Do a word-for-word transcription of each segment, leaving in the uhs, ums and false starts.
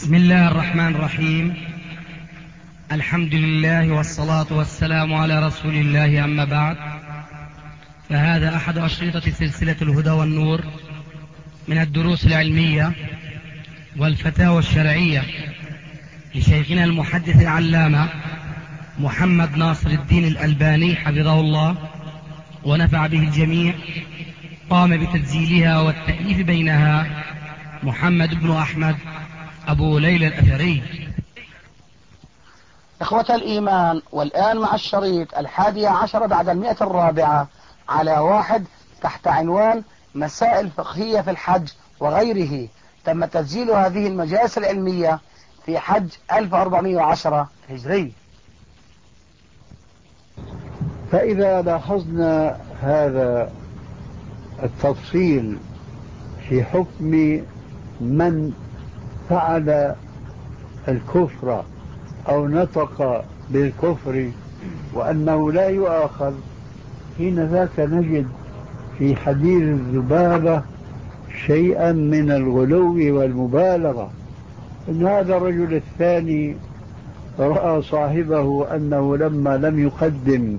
بسم الله الرحمن الرحيم. الحمد لله والصلاة والسلام على رسول الله، أما بعد، فهذا أحد أشرطة سلسلة الهدى والنور من الدروس العلمية والفتاوى الشرعية لشيخنا المحدث العلامة محمد ناصر الدين الألباني حفظه الله ونفع به الجميع. قام بتسجيلها والتأليف بينها محمد بن أحمد أبو ليلى الأثري. إخوة الإيمان، والآن مع الشريط الحادي عشر بعد المئة الرابعة على واحد تحت عنوان مسائل فقهية في الحج وغيره. تم تسجيل هذه المجالس العلمية في حج ألف وأربعمائة وعشرة هجري. فإذا لاحظنا هذا التفصيل في حكم من فعل الكفر أو نطق بالكفر وأنه لا يؤاخذ، حين ذاك نجد في حديث الذبابة شيئا من الغلو والمبالغة. إن هذا الرجل الثاني رأى صاحبه أنه لما لم يقدم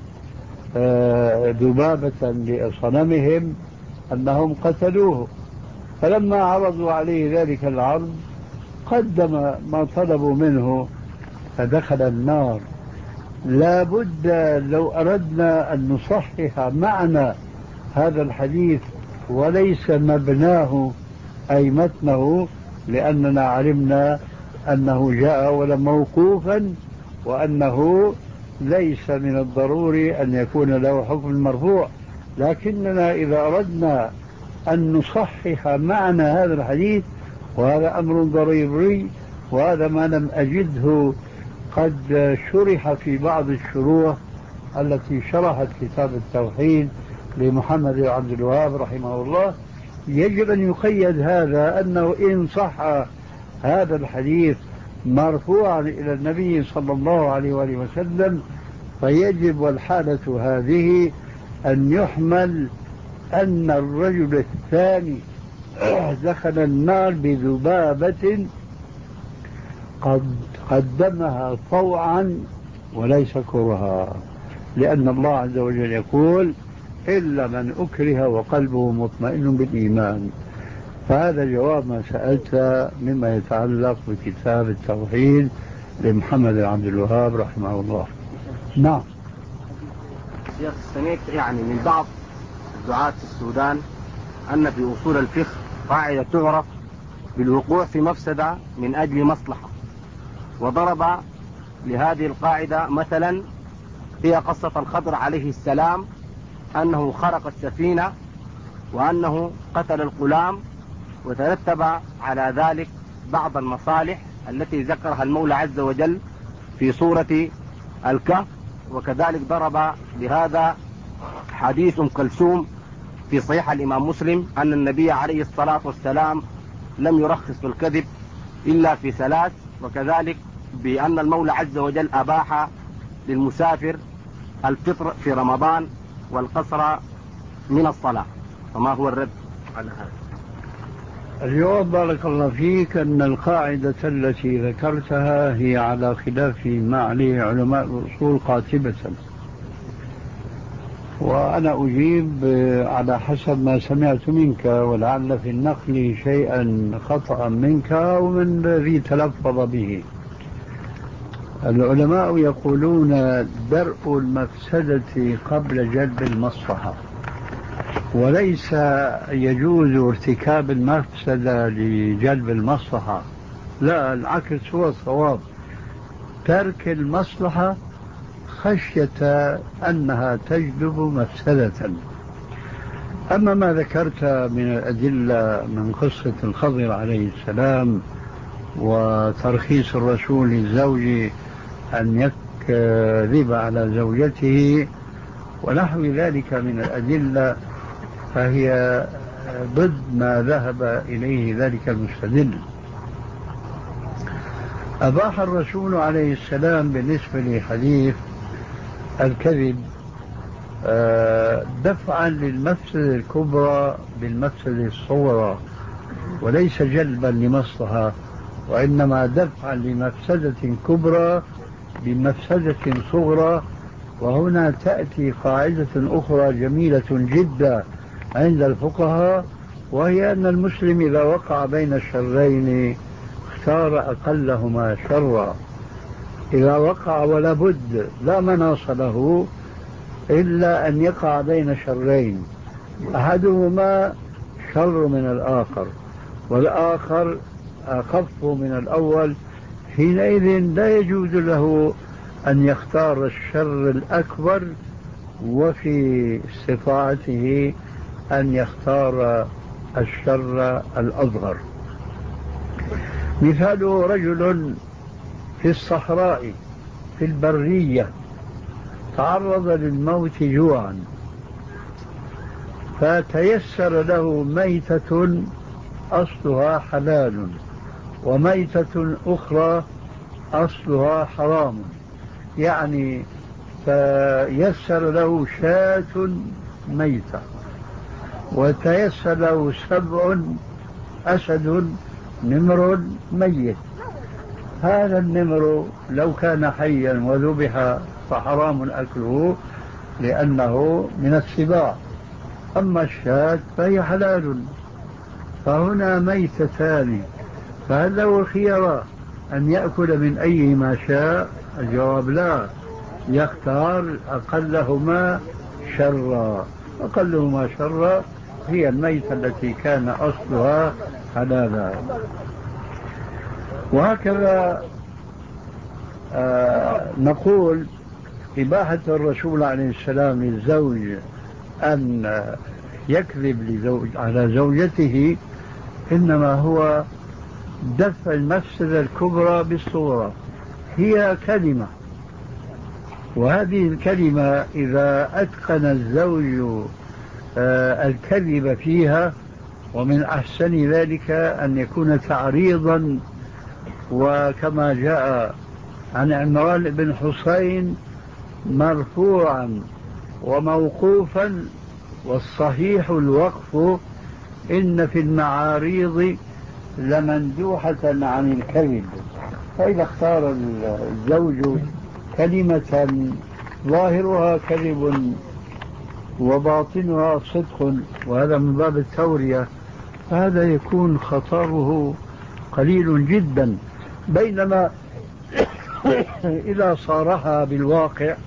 ذبابة لصنمهم أنهم قتلوه، فلما عرضوا عليه ذلك العرض قدم ما طلبوا منه فدخل النار. لا بد لو أردنا أن نصحح معنى هذا الحديث وليس مبناه أي متنه، لأننا علمنا أنه جاء أولا موقوفا وأنه ليس من الضروري أن يكون له حكم المرفوع، لكننا إذا أردنا أن نصحح معنى هذا الحديث، وهذا أمر ضروري، وهذا ما لم أجده قد شرح في بعض الشروح التي شرحت كتاب التوحيد لمحمد بن عبد الوهاب رحمه الله، يجب أن يقيد هذا أنه إن صح هذا الحديث مرفوعا إلى النبي صلى الله عليه وآله وسلم، فيجب والحالة هذه أن يحمل أن الرجل الثاني دخل النار بذبابة قد قدمها طوعا وليس كرها، لأن الله عز وجل يقول إلا من أكره وقلبه مطمئن بالإيمان. فهذا جواب ما سألت مما يتعلق بكتاب التوحيد لمحمد بن عبد الوهاب رحمه الله. نعم. سمعت يعني من بعض الدعاة في السودان أن في أصول الفقه قاعدة تعرف بالوقوع في مفسدة من أجل مصلحة، وضرب لهذه القاعدة مثلا هي قصة الخضر عليه السلام، أنه خرق السفينة وأنه قتل الغلام، وترتب على ذلك بعض المصالح التي ذكرها المولى عز وجل في سورة الكهف. وكذلك ضرب بهذا حديث أم كلثوم في صحيح الإمام مسلم أن النبي عليه الصلاة والسلام لم يرخص في الكذب إلا في ثلاث، وكذلك بأن المولى عز وجل أباح للمسافر الفطر في رمضان والقصر من الصلاة. فما هو الرد على هذا؟ الجواب بارك الله فيك أن القاعدة التي ذكرتها هي على خلاف ما عليه علماء الأصول قاطبة، وأنا أجيب على حسب ما سمعت منك، ولعل في النقل شيئا خطأ منك ومن الذي تلفظ به. العلماء يقولون درء المفسدة قبل جلب المصلحة، وليس يجوز ارتكاب المفسدة لجلب المصلحة، لا، العكس هو الصواب، ترك المصلحة خشية أنها تجلب مفسدة. أما ما ذكرت من الأدلة من قصة الخضر عليه السلام وترخيص الرسول للزوج أن يكذب على زوجته ونحو ذلك من الأدلة، فهي ضد ما ذهب إليه ذلك المستدل. أباح الرسول عليه السلام بالنسبة لحديث الكذب دفعا للمفسدة الكبرى بالمفسدة الصغرى، وليس جلبا لمصلحة وإنما دفعا لمفسدة كبرى بمفسدة صغرى. وهنا تأتي قاعدة أخرى جميلة جدا عند الفقهاء، وهي أن المسلم إذا وقع بين الشرين اختار أقلهما شرا. إذا وقع ولا بد لا مناص له إلا أن يقع بين شرين، أحدهما شر من الآخر والآخر أخف من الأول، حينئذ لا يجوز له أن يختار الشر الأكبر، وفي استطاعته أن يختار الشر الأصغر. مثاله رجل في الصحراء في البرية تعرض للموت جوعا، فتيسر له ميتة أصلها حلال وميتة أخرى أصلها حرام، يعني فيسر له شاة ميتة وتيسر له سبع أسد نمر ميت. هذا النمر لو كان حيا وذبح فحرام أكله لأنه من السباع، أما الشاة فهي حلال. فهنا ميتتان، فهل له الخيار أن يأكل من أيهما شاء؟ الجواب لا، يختار أقلهما شرا. أقلهما شرا هي الميتة التي كان أصلها حلالا. وهكذا آه نقول إباحة الرسول عليه السلام للزوج أن يكذب لزوج على زوجته إنما هو دفع المفسدة الكبرى بالصورة. هي كلمة، وهذه الكلمة إذا أتقن الزوج آه الكذب فيها، ومن أحسن ذلك أن يكون تعريضا، وكما جاء عن عمران بن حسين مرفوعا وموقوفا، والصحيح الوقف، إن في المعاريض لمندوحة عن الكذب. فإذا اختار الزوج كلمة ظاهرها كذب وباطنها صدق، وهذا من باب التورية، فهذا يكون خطره قليل جدا. بينما إذا صارها بالواقع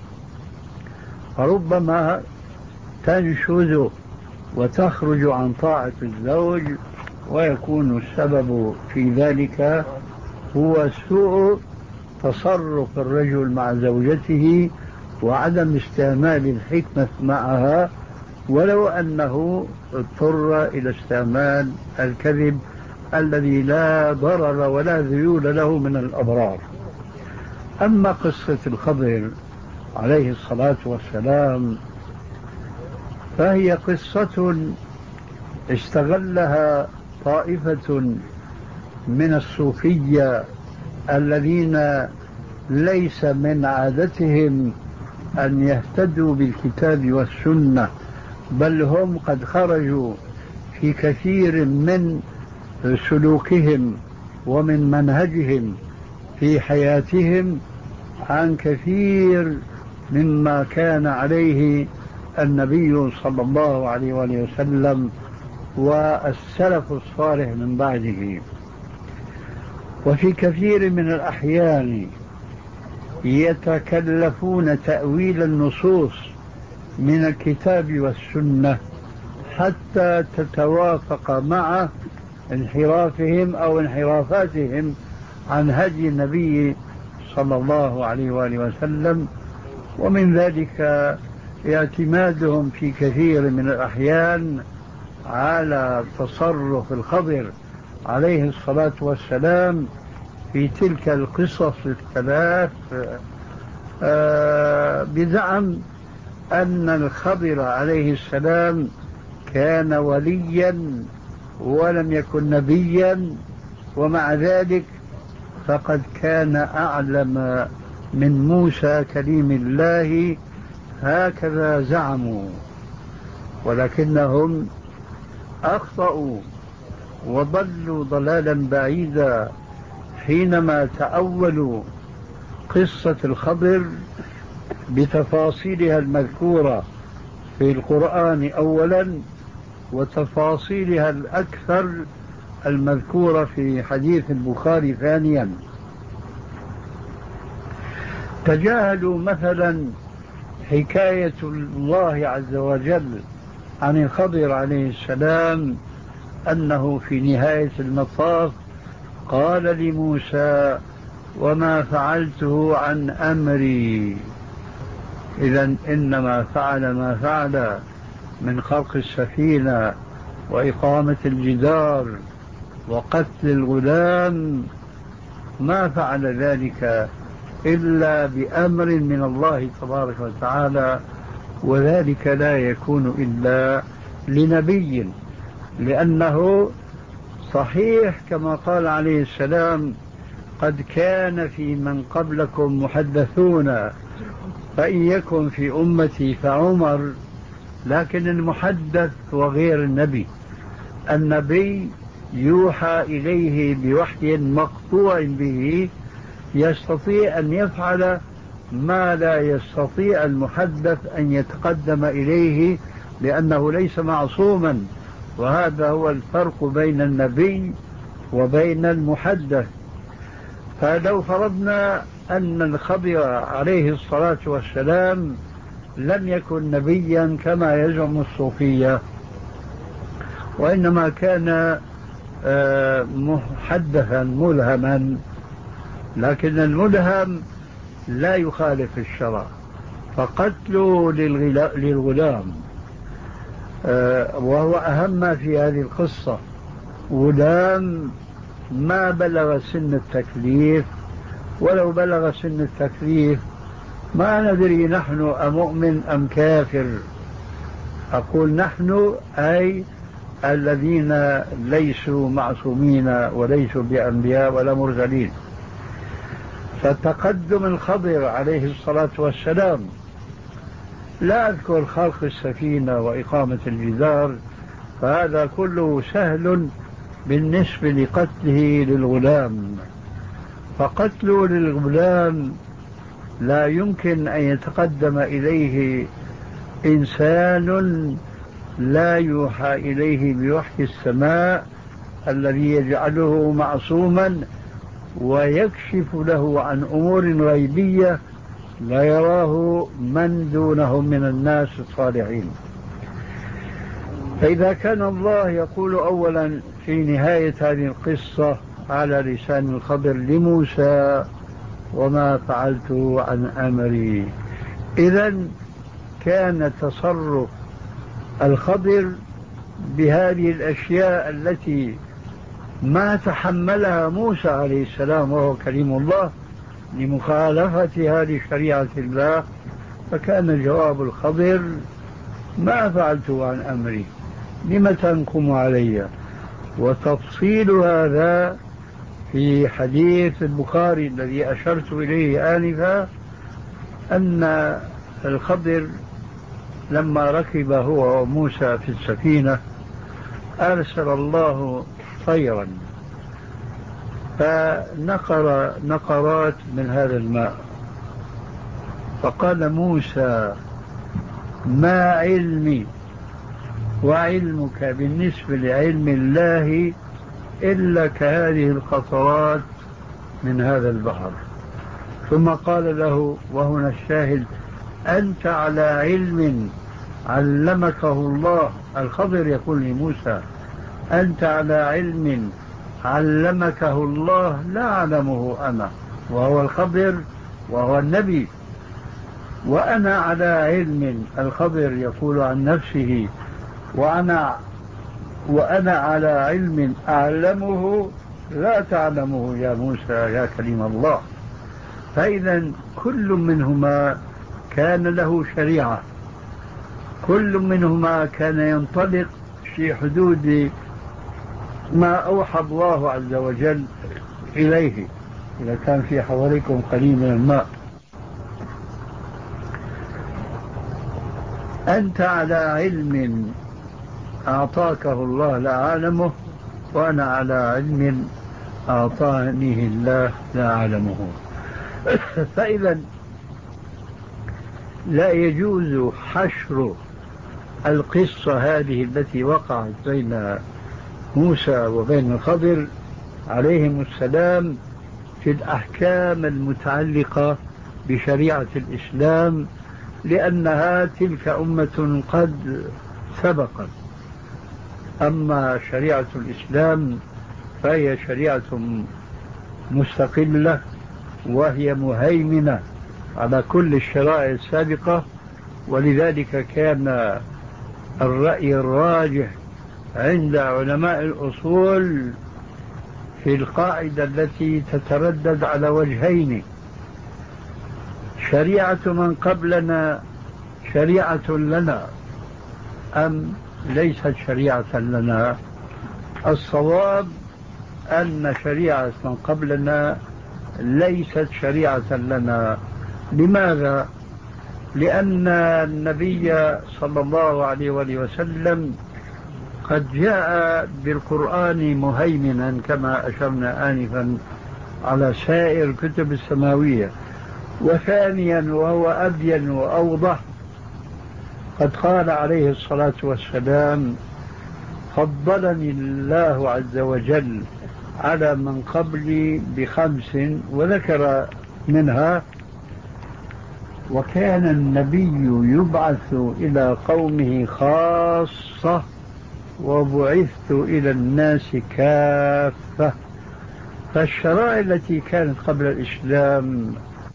فربما تنشز وتخرج عن طاعة الزوج، ويكون السبب في ذلك هو سوء تصرف الرجل مع زوجته وعدم استعمال الحكمة معها، ولو أنه اضطر إلى استعمال الكذب الذي لا ضرر ولا ذيول له من الأضرار. أما قصة الخضر عليه الصلاة والسلام فهي قصة استغلها طائفة من الصوفية الذين ليس من عادتهم أن يهتدوا بالكتاب والسنة، بل هم قد خرجوا في كثير من سلوكهم ومن منهجهم في حياتهم عن كثير مما كان عليه النبي صلى الله عليه وآله وسلم والسلف الصالح من بعده. وفي كثير من الأحيان يتكلفون تأويل النصوص من الكتاب والسنة حتى تتوافق مع انحرافهم أو انحرافاتهم عن هدي النبي صلى الله عليه وآله وسلم. ومن ذلك اعتمادهم في كثير من الأحيان على تصرف الخضر عليه الصلاة والسلام في تلك القصص الثلاث بزعم أن الخضر عليه السلام كان وليا ولم يكن نبيا، ومع ذلك فقد كان أعلم من موسى كليم الله، هكذا زعموا، ولكنهم أخطأوا وضلوا ضلالا بعيدا، حينما تأولوا قصة الخضر بتفاصيلها المذكورة في القرآن أولا وتفاصيلها الأكثر المذكورة في حديث البخاري ثانيا. تجاهلوا مثلا حكاية الله عز وجل عن الخضر عليه السلام أنه في نهاية المطاف قال لموسى وما فعلته عن أمري. إذن إنما فعل ما فعل من خلق السفينة وإقامة الجدار وقتل الغلام ما فعل ذلك إلا بأمر من الله تبارك وتعالى، وذلك لا يكون إلا لنبي، لأنه صحيح كما قال عليه السلام قد كان في من قبلكم محدثون فإن يكن في أمتي فعمر، لكن المحدث وغير النبي. النبي يوحى إليه بوحي مقطوع به يستطيع أن يفعل ما لا يستطيع المحدث أن يتقدم إليه لأنه ليس معصوما، وهذا هو الفرق بين النبي وبين المحدث. فلو فرضنا أن الخضر عليه الصلاة والسلام لم يكن نبيا كما يزعم الصوفية، وإنما كان محدثا ملهما، لكن الملهم لا يخالف الشرع، فقتله للغلام وهو أهم ما في هذه القصة. غلام ما بلغ سن التكليف، ولو بلغ سن التكليف ما ندري نحن أمؤمن أم كافر. أقول نحن أي الذين ليسوا معصومين وليسوا بأنبياء ولا مرسلين. فتقدم الخضر عليه الصلاة والسلام، لا أذكر خلق السفينة وإقامة الجدار، فهذا كله سهل بالنسبة لقتله للغلام. فقتله للغلام لا يمكن أن يتقدم إليه إنسان لا يوحى إليه بوحي السماء الذي يجعله معصوما ويكشف له عن أمور غيبية لا يراه من دونهم من الناس الصالحين. فإذا كان الله يقول أولا في نهاية هذه القصة على لسان الخضر لموسى وما فعلت عن أمري، إذن كان تصرف الخضر بهذه الأشياء التي ما تحملها موسى عليه السلام وهو كليم الله لمخالفتها لشريعة الله، فكان جواب الخضر ما فعلت عن أمري لم تنقم علي. وتفصيل هذا في حديث البخاري الذي أشرت إليه آنفا، أن الخضر لما ركب هو وموسى في السفينة أرسل الله طيرا فنقر نقرات من هذا الماء، فقال موسى ما علمي وعلمك بالنسبة لعلم الله إلا كهذه القطرات من هذا البحر. ثم قال له، وهنا الشاهد، أنت على علم علمكه الله. الخضر يقول لموسى أنت على علم علمكه الله لا أعلمه أنا، وهو الخضر وهو النبي، وأنا على علم. الخضر يقول عن نفسه وأنا وأنا على علم أعلمه لا تعلمه يا موسى يا كليم الله. فإذا كل منهما كان له شريعة، كل منهما كان ينطلق في حدود ما أوحى الله عز وجل إليه. إذا كان في حواليكم قليل من الماء، أنت على علم أعطاكه الله لا أعلمه، وأنا على علم أعطانيه الله لا أعلمه. فإذا لا يجوز حشر القصة هذه التي وقعت بين موسى وبين الخضر عليهم السلام في الأحكام المتعلقة بشريعة الإسلام، لأنها تلك أمة قد سبقت. أما شريعة الإسلام فهي شريعة مستقلة، وهي مهيمنة على كل الشرائع السابقة. ولذلك كان الرأي الراجح عند علماء الأصول في القاعدة التي تتردد على وجهين: شريعة من قبلنا شريعة لنا أم ليست شريعة لنا؟ الصواب أن شريعة من قبلنا ليست شريعة لنا. لماذا؟ لأن النبي صلى الله عليه وآله وسلم قد جاء بالقرآن مهيمنا كما أشرنا آنفا على سائر الكتب السماوية. وثانيا وهو أبين وأوضح، قد قال عليه الصلاة والسلام: فضلني الله عز وجل على من قبلي بخمس، وذكر منها: وكان النبي يبعث إلى قومه خاصة وبعثت إلى الناس كافة. فالشرائع التي كانت قبل الإسلام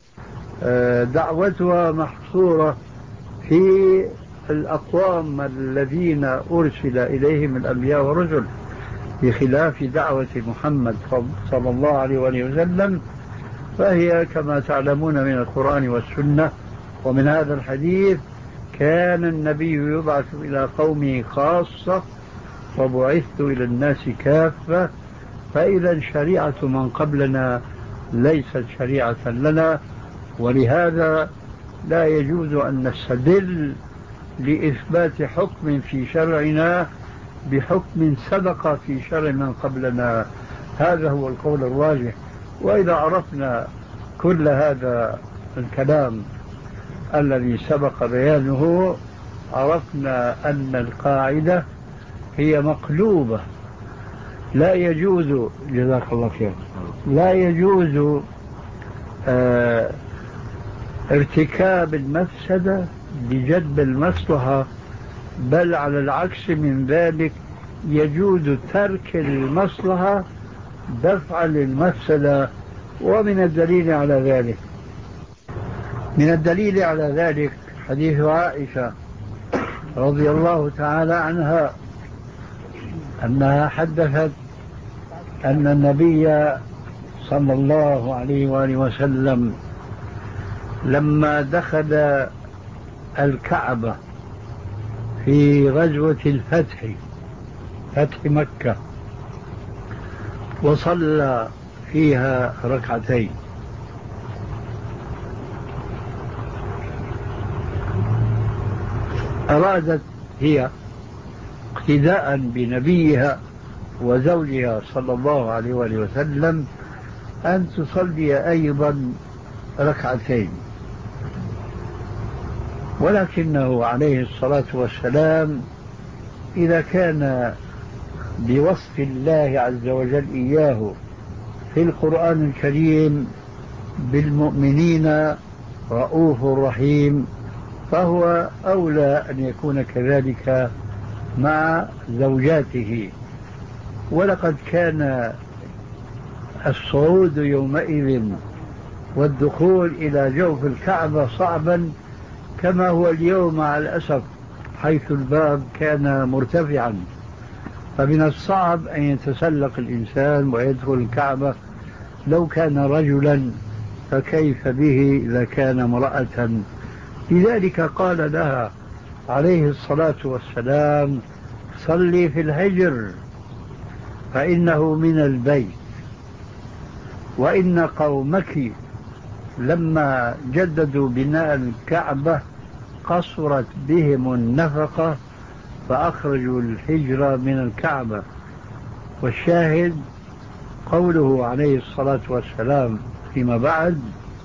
دعوتها محصورة في الأقوام الذين أرسل إليهم الأنبياء والرسل، بخلاف دعوة محمد صلى الله عليه وسلم، فهي كما تعلمون من القرآن والسنة ومن هذا الحديث: كان النبي يبعث إلى قومه خاصة وبعثت إلى الناس كافة. فإذا شريعة من قبلنا ليست شريعة لنا، ولهذا لا يجوز أن نستدل لإثبات حكم في شرعنا بحكم سبق في شرع من قبلنا. هذا هو القول الراجح. وإذا عرفنا كل هذا الكلام الذي سبق بيانه، عرفنا أن القاعدة هي مقلوبة. لا يجوز، جزاك الله خير، لا يجوز آه ارتكاب المفسدة بجلب المصلحة، بل على العكس من ذلك يجوز ترك المصلحة دفعا للمفسدة. ومن الدليل على ذلك من الدليل على ذلك حديث عائشة رضي الله تعالى عنها أنها حدثت أن النبي صلى الله عليه وآله وسلم لما دخل الكعبة في غزوة الفتح، فتح مكة، وصلى فيها ركعتين، أرادت هي اقتداء بنبيها وزوجها صلى الله عليه وآله وسلم أن تصلي أيضا ركعتين، ولكنه عليه الصلاة والسلام إذا كان بوصف الله عز وجل إياه في القرآن الكريم بالمؤمنين رؤوف رحيم، فهو أولى أن يكون كذلك مع زوجاته. ولقد كان الصعود يومئذ والدخول إلى جوف الكعبة صعبا كما هو اليوم مع الأسف، حيث الباب كان مرتفعا، فمن الصعب أن يتسلق الإنسان ويدخل الكعبة لو كان رجلا، فكيف به إذا كان امرأة؟ لذلك قال لها عليه الصلاة والسلام: صلي في الحجر فإنه من البيت. وإن قومك لما جددوا بناء الكعبة قصرت بهم النفقة فأخرجوا الحجر من الكعبة. والشاهد قوله عليه الصلاة والسلام فيما بعد: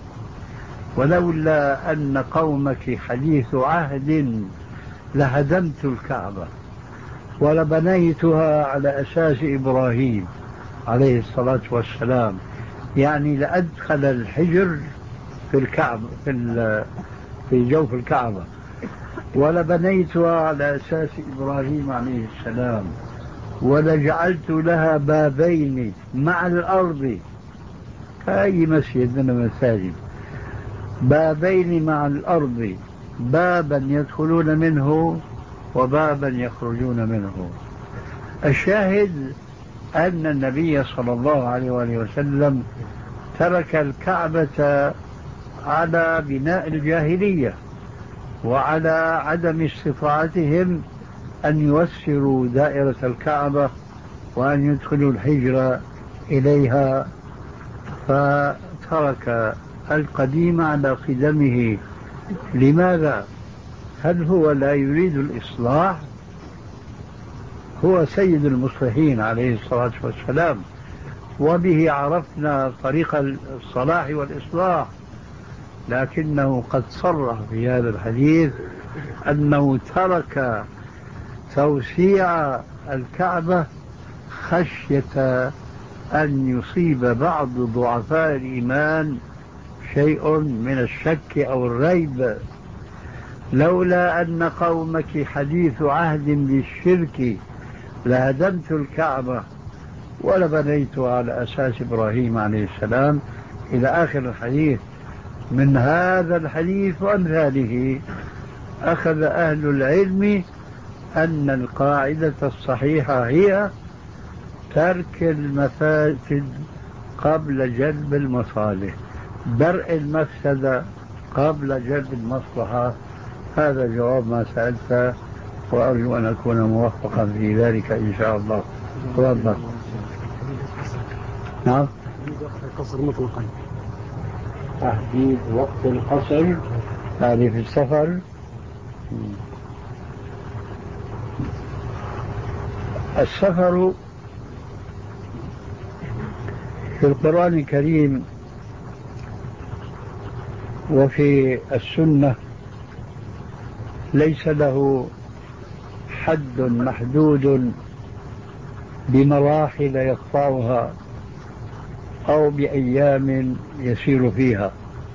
ولولا أن قومك حديث عهد لهدمت الكعبة ولبنيتها على أساس إبراهيم عليه الصلاة والسلام، يعني لأدخل الحجر في الكعبة في, في جوف الكعبة، ولبنيتها على أساس إبراهيم عليه السلام، ولجعلت لها بابين مع الأرض كأي مسجد من المساجد، بابين مع الأرض، بابا يدخلون منه وبابا يخرجون منه. الشاهد أن النبي صلى الله عليه وآله وسلم ترك الكعبة على بناء الجاهلية وعلى عدم استطاعتهم أن يوسروا دائرة الكعبة وأن يدخلوا الحجر إليها، فترك القديم على قدمه. لماذا؟ هل هو لا يريد الإصلاح؟ هو سيد المصلحين عليه الصلاة والسلام، وبه عرفنا طريق الصلاح والإصلاح، لكنه قد صرح في هذا الحديث أنه ترك توسيع الكعبة خشية أن يصيب بعض ضعفاء الإيمان شيء من الشك أو الريب. لولا أن قومك حديث عهد بالشرك لهدمت الكعبة ولبنيتها على أساس إبراهيم عليه السلام، إلى آخر الحديث. من هذا الحديث وأمثاله أخذ أهل العلم أن القاعدة الصحيحة هي ترك المفاسد قبل جلب المصالح، درء المفسدة قبل جلب المصلحة. هذا جواب ما سألت، وأرجو أن أكون موفقا في ذلك إن شاء الله. تفضل. نعم. القصر مطلقا. تحديد وقت القصر يعني في السفر. السفر في القرآن الكريم وفي السنة ليس له حد محدود بمراحل يقطعها أو بأيام يسير فيها.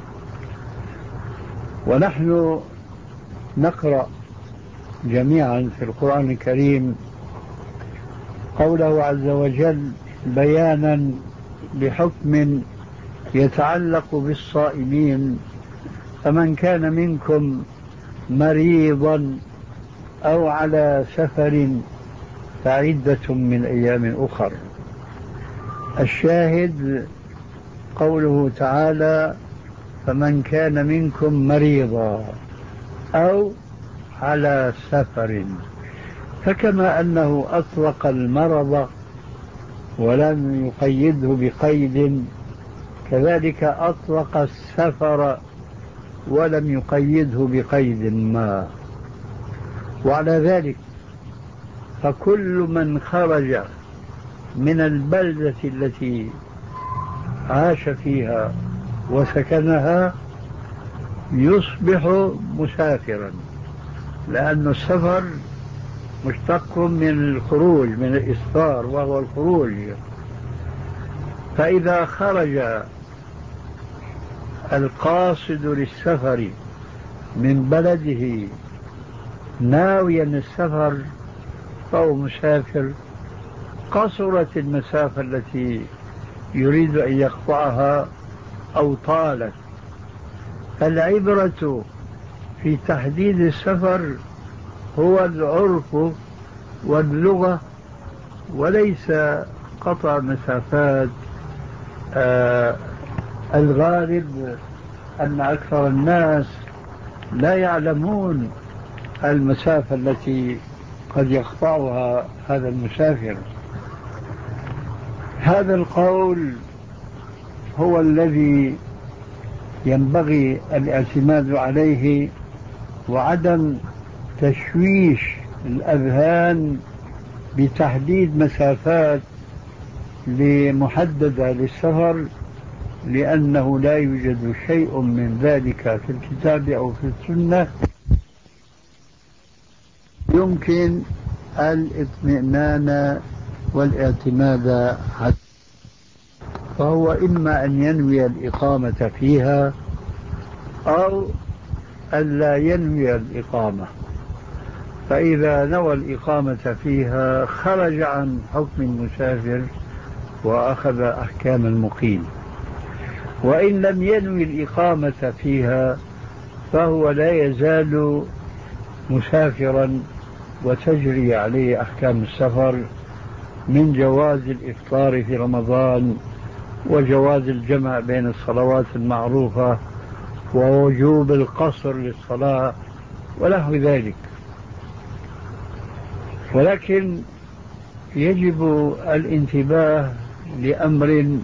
ونحن نقرأ جميعا في القرآن الكريم قوله عز وجل بيانا بحكم يتعلق بالصائمين: فمن كان منكم مريضا أو على سفر فعدة من أيام أخر. الشاهد قوله تعالى: فمن كان منكم مريضا أو على سفر، فكما أنه أطلق المرض ولم يقيده بقيد، كذلك أطلق السفر ولم يقيده بقيد ما. وعلى ذلك فكل من خرج من البلدة التي عاش فيها وسكنها يصبح مسافرا، لأن السفر مشتق من الخروج، من الإسفار وهو الخروج. فإذا خرج القاصد للسفر من بلده ناويا السفر فهو مسافر، قصرت المسافة التي يريد أن يقطعها أو طالت. العبرة في تحديد السفر هو العرف واللغة، وليس قطع مسافات. آه الغالب أن أكثر الناس لا يعلمون المسافة التي قد يقطعها هذا المسافر. هذا القول هو الذي ينبغي الاعتماد عليه، وعدم تشويش الأذهان بتحديد مسافات لمحددة للسفر، لأنه لا يوجد شيء من ذلك في الكتاب أو في السنة يمكن الاطمئنان والاعتماد عليه، فهو إما أن ينوي الإقامة فيها أو ألا ينوي الإقامة. فإذا نوى الإقامة فيها خرج عن حكم المسافر وأخذ أحكام المقيم، وإن لم ينوي الإقامة فيها فهو لا يزال مسافرا وتجري عليه أحكام السفر من جواز الإفطار في رمضان وجواز الجمع بين الصلوات المعروفة ووجوب القصر للصلاة ونحو ذلك. ولكن يجب الانتباه لأمر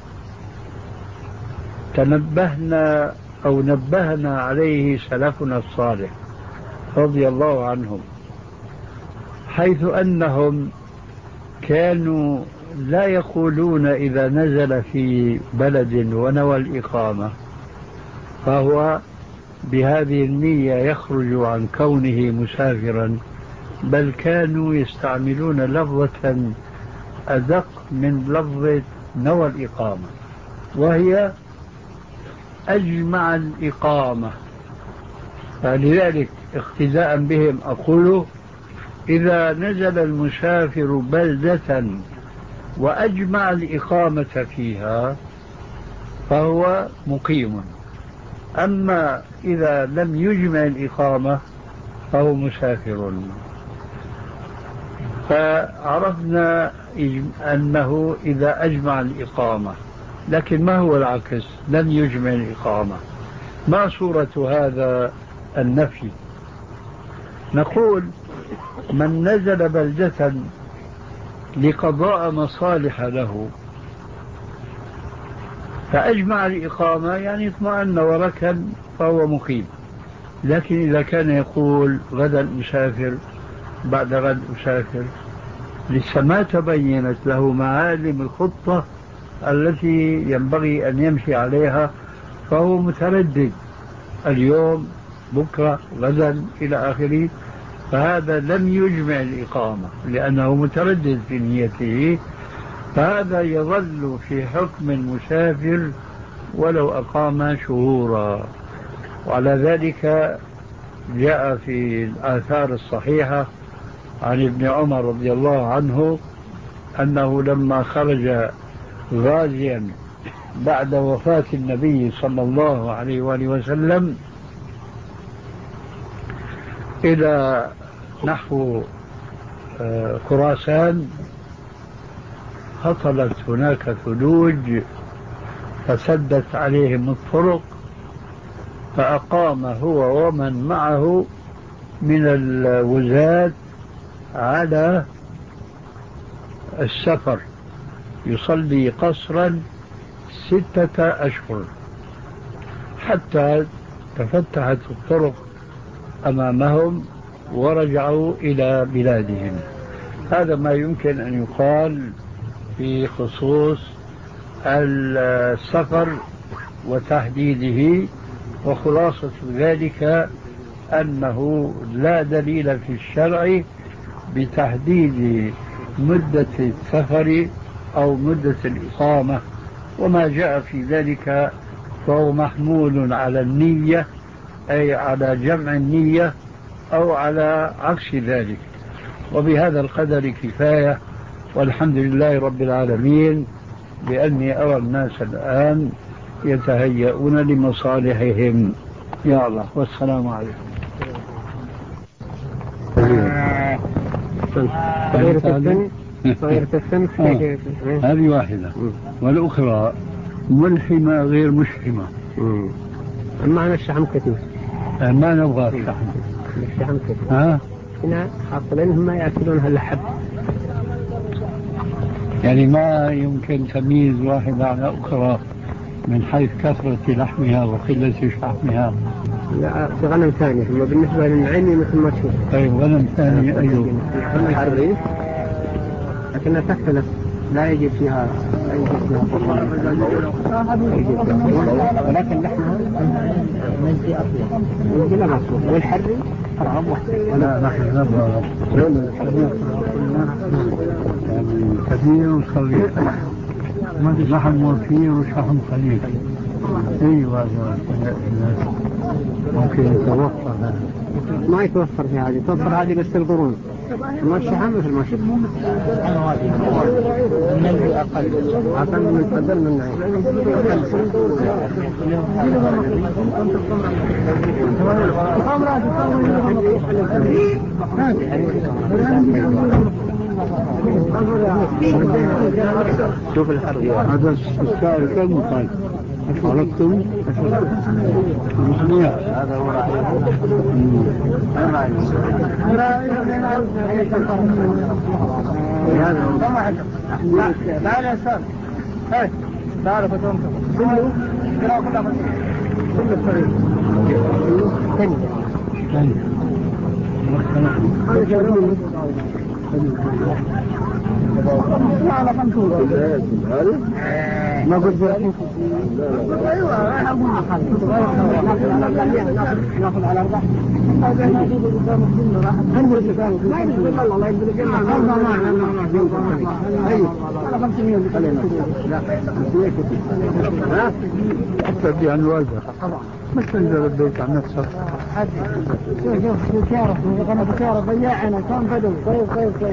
تنبهنا أو نبهنا عليه سلفنا الصالح رضي الله عنهم، حيث أنهم كانوا لا يقولون إذا نزل في بلد ونوى الإقامة فهو بهذه النية يخرج عن كونه مسافرا، بل كانوا يستعملون لفظة أدق من لفظة نوى الإقامة، وهي أجمع الإقامة. فلذلك اقتداء بهم أقول إذا نزل المسافر بلدة وأجمع الإقامة فيها فهو مقيم، أما إذا لم يجمع الإقامة فهو مسافر. فعرفنا أنه إذا أجمع الإقامة، لكن ما هو العكس؟ لم يجمع الإقامة. ما صورة هذا النفي؟ نقول من نزل بلدة لقضاء مصالح له فأجمع الإقامة يعني اطمأن وركن فهو مقيم، لكن إذا كان يقول غدا أسافر بعد غد أسافر لسه ما تبينت له معالم الخطة التي ينبغي أن يمشي عليها فهو متردد اليوم بكرة غدا إلى آخره، فهذا لم يجمع الإقامة لأنه متردد في نيته، فهذا يظل في حكم المسافر ولو أقام شهورا. وعلى ذلك جاء في الآثار الصحيحة عن ابن عمر رضي الله عنه أنه لما خرج غازيا بعد وفاة النبي صلى الله عليه وآله وسلم إلى نحو خراسان هطلت هناك ثلوج فسدت عليهم الطرق، فأقام هو ومن معه من الوزاة على السفر يصلي قصرا ستة أشهر حتى تفتحت الطرق أمامهم ورجعوا إلى بلادهم. هذا ما يمكن أن يقال في خصوص السفر وتحديده، وخلاصة ذلك أنه لا دليل في الشرع بتحديد مدة السفر أو مدة الإقامة، وما جاء في ذلك فهو محمول على النية، أي على جمع النية أو على عكس ذلك. وبهذا القدر كفاية، والحمد لله رب العالمين بأني أرى الناس الآن يتهيئون لمصالحهم. يا الله، والسلام عليكم. صغيرة السن صغيرة السن هذه واحدة، والأخرى ملحمة غير مشحمة. معنا الشحم كثير، ما نبغى الشحم. الشحم كثير ها هنا حاصلين هم يأكلون هاللحم، يعني ما يمكن تمييز واحدة على أخرى من حيث كثرة لحمها وقلة شحمها. لا في غنم ثاني، ثم بالنسبة للعيني مثل ما تشوف. طيب غنم ثاني أيوه الحريف لكنها تختلف لا يجب فيها لا يجب فيها قربان ولكن نحن نجزي أطيب ونجزي مصروف والحري أرغب واحد. لا نحن نبغى يعني كبير وصغير لحم وفير وشحم خليل. ايوه هذا ممكن يتوفر هذا. ما يتوفر في هذه، توفر هذه بس القرون. ما الشحم مثل ما شفت. النجد أقل أقل من قدر من شوف الحرب هذا السعر كم قال عرفتم؟ هذا هو تعال يا استاذ هاي تعرف انت كله كده كله كله الطريق ثاني ثاني على خمسون ما قلت ايوه انا اقول ناخذ على اربعه الله يبارك على خمسمية ها حتى بأن والدها ما تنزل البيت عن نفسك شوف سيارة أنا بسيارة بياعنا كان بدل طيب طيب طيب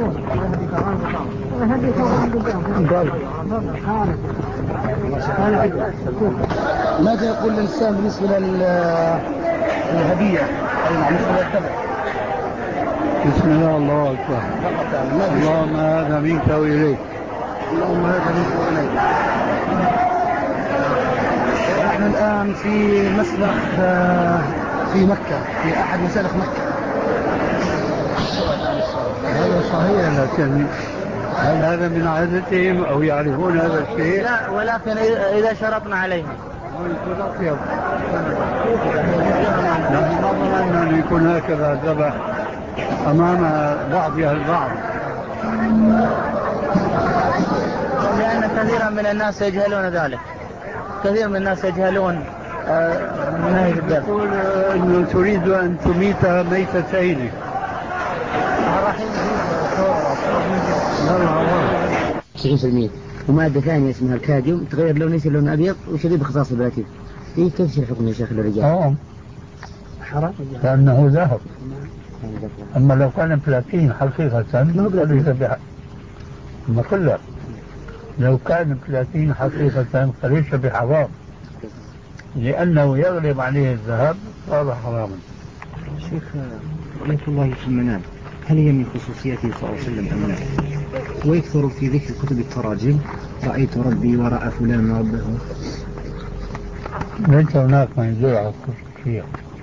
ماذا يقول الإنسان بالنسبة للهدية أو بالنسبة للثمن؟ بسم الله الله أكبر اللهم هذا منك وإليك اللهم هذا منك وإليك. نحن الآن في مسبح في مكة في أحد مسالخ مكة. هذا صحيح لكن هل هذا من عادتهم أو يعرفون هذا الشيء؟ لا ولكن إذا شرطنا عليهم نحن نظن أن يكون هكذا ذبح أمام بعضها البعض لأن كثيرا من الناس يجهلون ذلك. كثير من الناس يجهلون نهي الذبح. يقول أنه تريد أن تميت ميتتين تسعين بالمئة ومادة ثانية اسمها الكاديوم تغير لون يصير لون أبيض وشديد بخصائص البلاتين. إيه كيف الحكم يا شيخ للرجال؟ آه حرام لأنه ذهب. أما لو كان بلاتين حقيقة فليس بحق. أما كله لو كان بلاتين حقيقة فليس بحرام لأنه يغلب عليه الذهب صار حراما. شيخ رؤية الله في المنام هل هي من خصوصياته صلى الله عليه وسلم أم لا؟ ويكثر في ذكر كتب التراجم رأيت ربي ورأى فلان ربه. ليس هناك ما يدل على الخصوصية.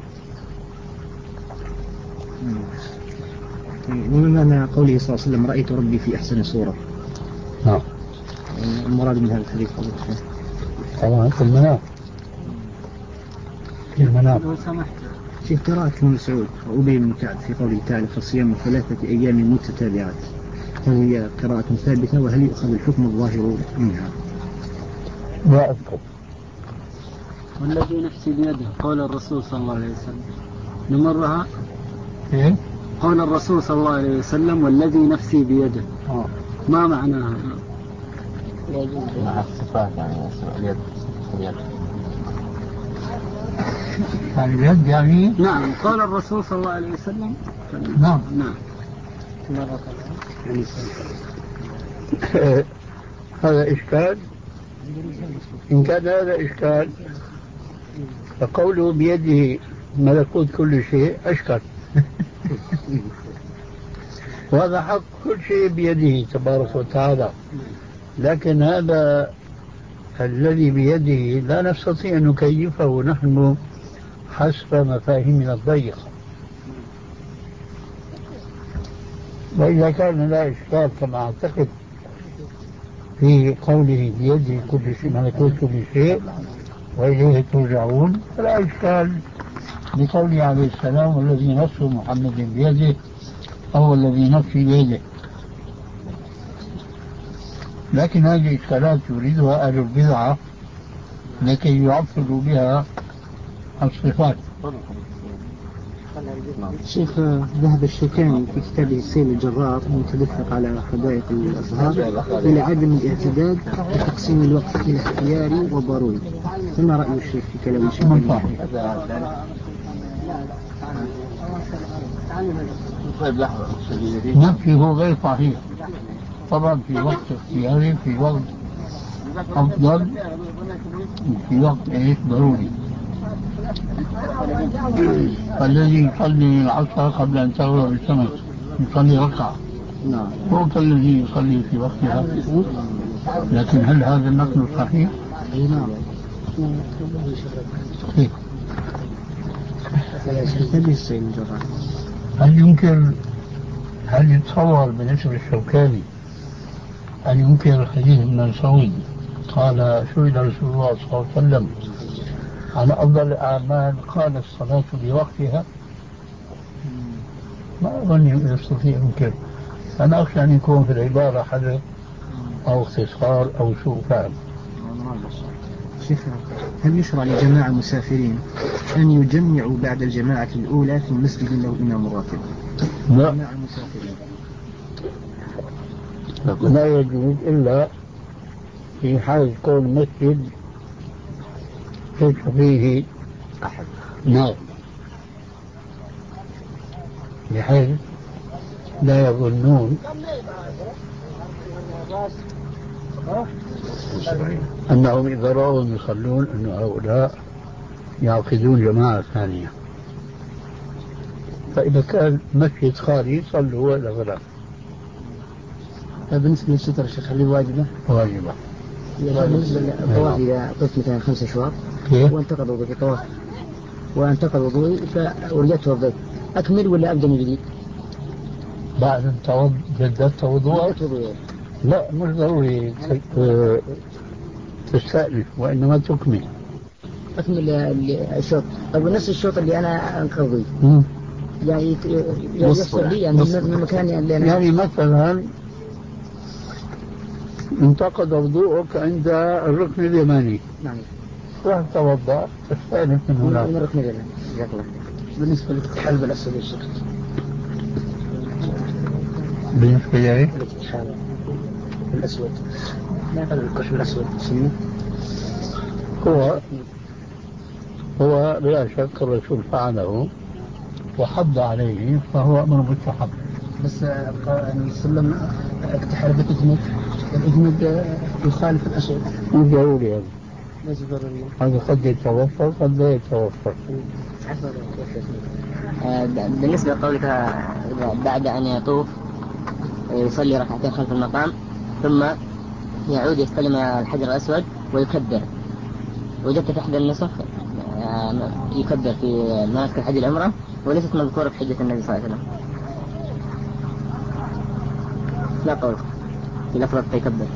ومن معنى قوله صلى الله عليه وسلم رأيت ربي في أحسن صورة؟ نعم. المراد من هذا الحديث طبعا في المنام. في المنام. لو سمحت في قراءة ابن مسعود وأبي بن كعب في قوله تعالى فالصيام ثلاثة أيام متتابعات هل هي قراءة ثابتة وهل يؤخذ الحكم الظاهر منها؟ لا أذكر. والذي نفسي بيده قول الرسول صلى الله عليه وسلم نمرها إيه؟ قول الرسول صلى الله عليه وسلم والذي نفسي بيده آه. ما معناها؟ مع الصفات يعني اليد اليد يعني اليد يعني نعم قال الرسول صلى الله عليه وسلم نعم نعم هذا إشكال. إن كان هذا إشكال فقوله بيده ملكوت كل شيء أشكال. وهذا حق كل شيء بيده تبارك وتعالى لكن هذا الذي بيده لا نستطيع أن نكيفه نحن حسب مفاهيمنا الضيقة. وإذا كان لا إشكال كما أعتقد في قوله بيده كل شيء ملكوت كل شيء وإليه ترجعون فلا إشكال بقوله عليه السلام والذي نفس محمد بيده أو الذي نفسي بيده. لكن هذه الإشكالات يريدها أهل البدعة لكي يعطلوا بها الصفات. شيخ، ذهب الشوكاني في كتابه السيل الجرار المتدفق على حدائق الأزهار إلى عدم الاعتداد بتقسيم الوقت إلى اختياري وضروري. فما رأي الشيخ في كلام الشوكاني؟ نفيه غير صحيح. طبعا في وقت اختياري، في وقت أفضل، في وقت إيه ضروري. الذي يصلي العصر قبل أن تغرب الشمس يصلي ركعة، هو كالذي يصلي في وقتها. لكن هل هذا النقل صحيح؟ نعم. كيف؟ هل يمكن هل يتصور بالنسبة للشوكاني أن ينكر الحديث من مسعود قال سئل رسول الله صلى الله عليه وسلم عن أفضل الأعمال قال الصلاة بوقتها؟ ما أظن يستطيع ينكر. أنا أخشى أن يكون في العبارة حدث أو اختصار أو سوء فهم. شيخ، هل يشرع لجماعة المسافرين أن يجمعوا بعد الجماعة الأولى في مسجد له إمام راتب؟ لا، جماعة المسافرين لا يجوز إلا في حال كون مسجد ليس فيه أحد نار، بحيث لا يظنون أنهم إذا رأوهم يصلون أن هؤلاء يعقدون جماعة ثانية. فإذا كان مسجد خالي صلوا إلى غدا. بالنسبة للستر الشيخ هل واجبة؟ واجبة. بالنسبة للطواف إذا طفت مثلا خمس أشواط وانتقض وضوئي في طواف وانتقض وضوئي ورجعت توضيت، أكمل ولا أبدأ من جديد؟ بعد أن جددت وضوءك؟ لا، مش ضروري تستأنف وإنما تكمل. أكمل الشوط. طب نفس الشوط اللي أنا أنقضيه يعني يحصل لي يعني من مكان اللي أنا يعني مثلا انتقد وضوءك عند الركن اليماني. نعم. راح توضأ تستأنف من هناك. من الركن اليماني. جزاك الله. بالنسبة للحلب الأسود الشيخ. بالنسبة لي الحلب الأسود. ما قال الكشف الأسود سنة. هو هو بلا شك الرسول فعله وحض عليه فهو أمر مستحب. بس النبي صلى الله عليه وسلم اكتحل بالإجمد والإجمد يخالف الأسود. مو ضروري هذا. ليس ضروري. هذا قد يتوفر قد لا يتوفر. بالنسبة لقولك بعد أن يطوف يصلي ركعتين خلف المقام ثم يعود يستلم الحجر الأسود ويكبر، وجدت في أحد النسخ يكبر في مناسك الحج العمرة وليست مذكورة في حجة النبي صلى الله عليه وسلم. لا قول في لفظة يكبر.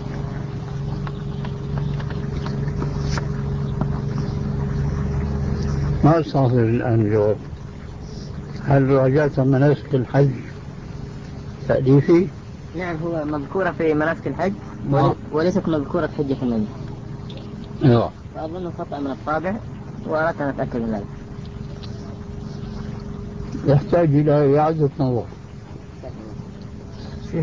ما أستحضر الآن الجواب. هل راجعت مناسك الحج تأليفي؟ نعم، هو مذكورة في مناسك الحج وليست مذكورة في حجة النبي. ايوه. فأظن خطأ من الطابع وأردت أن أتأكد من ذلك. يحتاج إلى إعادة نظر. شيخ،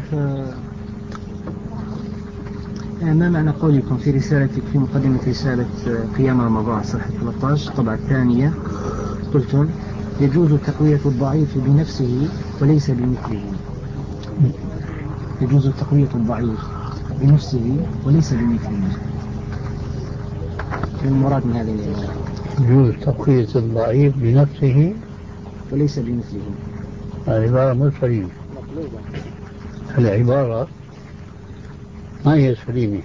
ما معنى قولكم في رسالتك في مقدمة رسالة قيام رمضان صفحة ثلاثة عشر طبعة الثانية قلتم يجوز تقوية الضعيف بنفسه وليس بمثله؟ يجوز تقوية الضعيف بنفسه وليس بمثله. المراد من هذه العبارة يجوز تقوية الضعيف بنفسه وليس بمثله. العبارة مو سليمة. العبارة ما هي سليمة.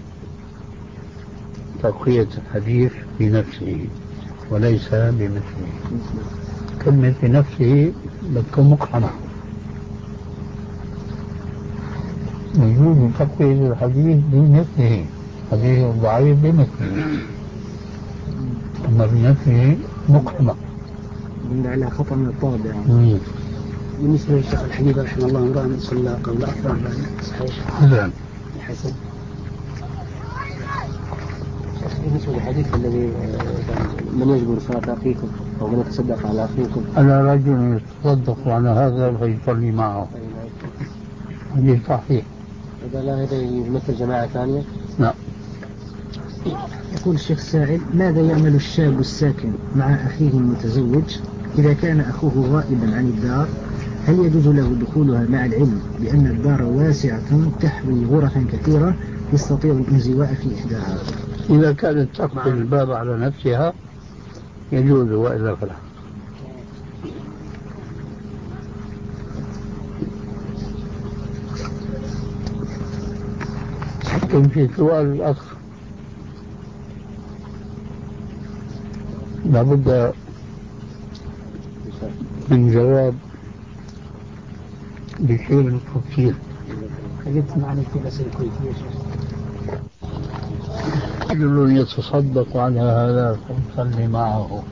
تقوية الحديث بنفسه وليس بمثله. كلمة بنفسه بتكون مقحمة. يجوز تقوية الحديث بمثله، حديث الضعيف بمثله، أما بنفسه مقحمة. من على خطأ من الطابع. مم. بالنسبة للشيخ الحبيب رحمه الله امرأة صلى قبل أكثر صحيح؟ نعم. حسن. بالنسبة للحديث الذي من يجبر صلاة أخيكم أو من يتصدق على أخيكم. أنا رجل يتصدق على هذا فيصلي معه. هذه صحيح. إذا لا هذا يمثل جماعة ثانية؟ لا. يقول الشيخ سائل: ماذا يعمل الشاب الساكن مع أخيه المتزوج إذا كان أخوه غائبا عن الدار؟ هل يجوز له دخولها مع العلم بأن الدار واسعة تحوي غرفا كثيرة يستطيع الانزواء في إحداها؟ إذا كانت تقفل الباب على نفسها يجوز، وإلا فلا. لكن في سؤال الأخ لابد من جواب بشيء من التفصيل. حديث معنا في الأسئلة الكويتية. رجل يتصدق على هذا فيصلي معه.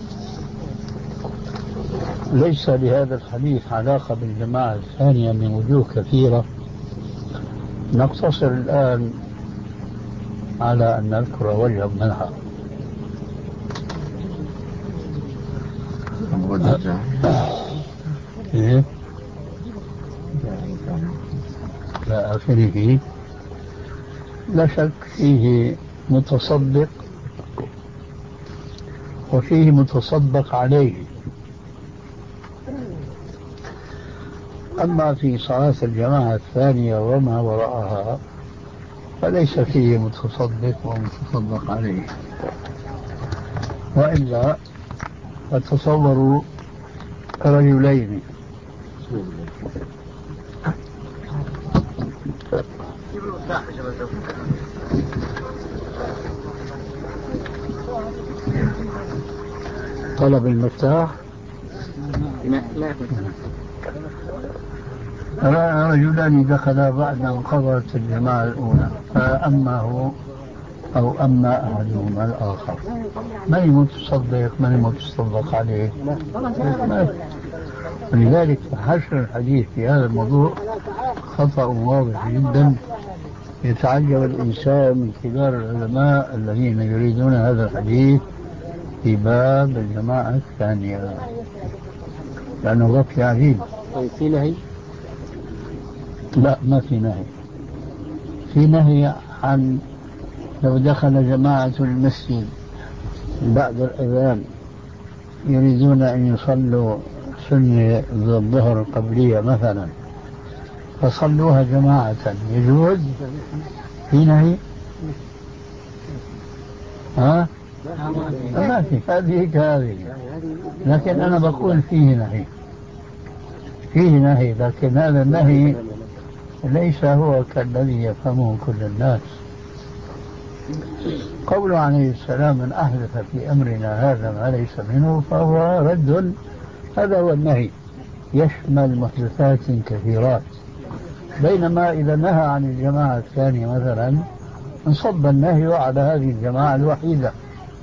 ليس لهذا الحديث علاقة بالجماعة الثانية من وجوه كثيرة، نقتصر الآن على أن نذكر وجها منها. إيه؟ لا آخره لا شك فيه متصدق وفيه متصدق عليه. أما في صلاة الجماعة الثانية وما وراءها فليس فيه متصدق ومتصدق عليه. وإلا فتصوروا رجلين طلب المفتاح. رجلان دخلا بعد أن قضت الجماعة الأولى، فأما هو أو أما أحدهما الآخر، من المتصدق من المتصدق عليه؟ ولذلك حشر الحديث في هذا الموضوع خطأ واضح جدا. يتعجب الإنسان من كبار العلماء الذين يريدون هذا الحديث في باب الجماعة الثانية، لأنه غطي عجيب. في نهي؟ لا، ما في نهي. في نهي عن لو دخل جماعة المسجد بعد الأذان يريدون أن يصلوا سنة الظهر القبلية مثلا فصلوها جماعة، يجوز؟ في نهي؟ ها؟ ما في، هذه كهذه. لكن أنا بقول فيه نهي، فيه نهي، لكن هذا النهي ليس هو كالذي يفهمه كل الناس. قوله عليه السلام: من أحدث في أمرنا هذا ما ليس منه فهو رد. هذا هو النهي، يشمل محدثات كثيرات. بينما إذا نهى عن الجماعة الثانية مثلا انصب النهي على هذه الجماعة الوحيدة.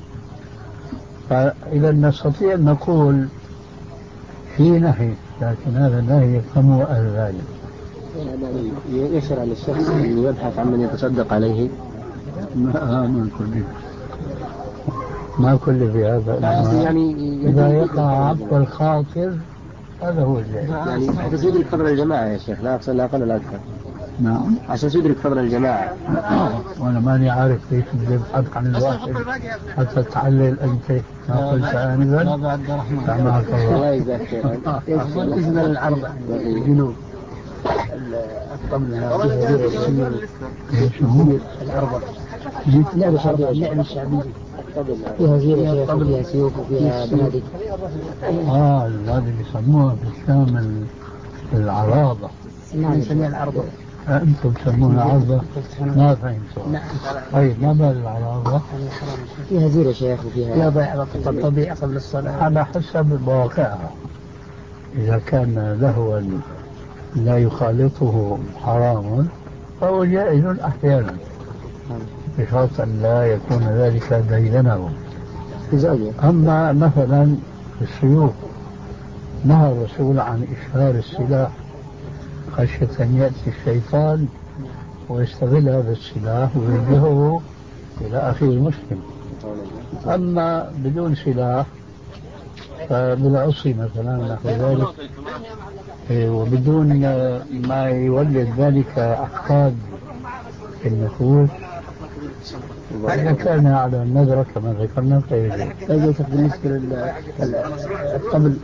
فإذا نستطيع أن نقول في نهي، لكن هذا النهي يفهمه أهل العلم. يشرع للشخص أن يبحث عن من يتصدق عليه. ما ما كل ما كل في هذا يعني إذا يقع عبد الخاطر هذا هو الجاي. يعني حتى يدرك فضل الجماعة يا شيخ، لا أقصد لا أقل ولا أكثر. نعم، عشان يدرك فضل الجماعة. وأنا ماني عارف ليش تبحث عن الواحد حتى تعلل أنت ما قلت آنذا. لا عبد الرحمن سامحك الله. الله يجزاك خير. اسم العرض الجنوب الطمنة شو العرض لعبة شعبية، لعبة شعبية فيها زينة وفيها سيوف وفيها بنادق. آه هذا اللي يسموها في الشام العراضة. نعم نسميها العرضة. أنتم تسمونها عرضة؟ ما فهمت. طيب ما بال العراضة؟ فيها زينة شيخ وفيها ضيعة الطبيعة قبل الصلاة على حسب مواقعها. إذا كان لهوا لا يخالطه حرام فهو جائز أحيانا بشرط أن لا يكون ذلك ديدنه. أما مثلا السيوف نهى الرسول عن إشهار السلاح خشية أن يأتي الشيطان ويستغل هذا السلاح ويوجهه إلى أخيه المسلم. أما بدون سلاح فبالعصي مثلا نحو ذلك، وبدون ما يولد ذلك أحقاد في النفوس، إذا كان على النذرة كما ذكرنا فيجوز. بالنسبة للقبل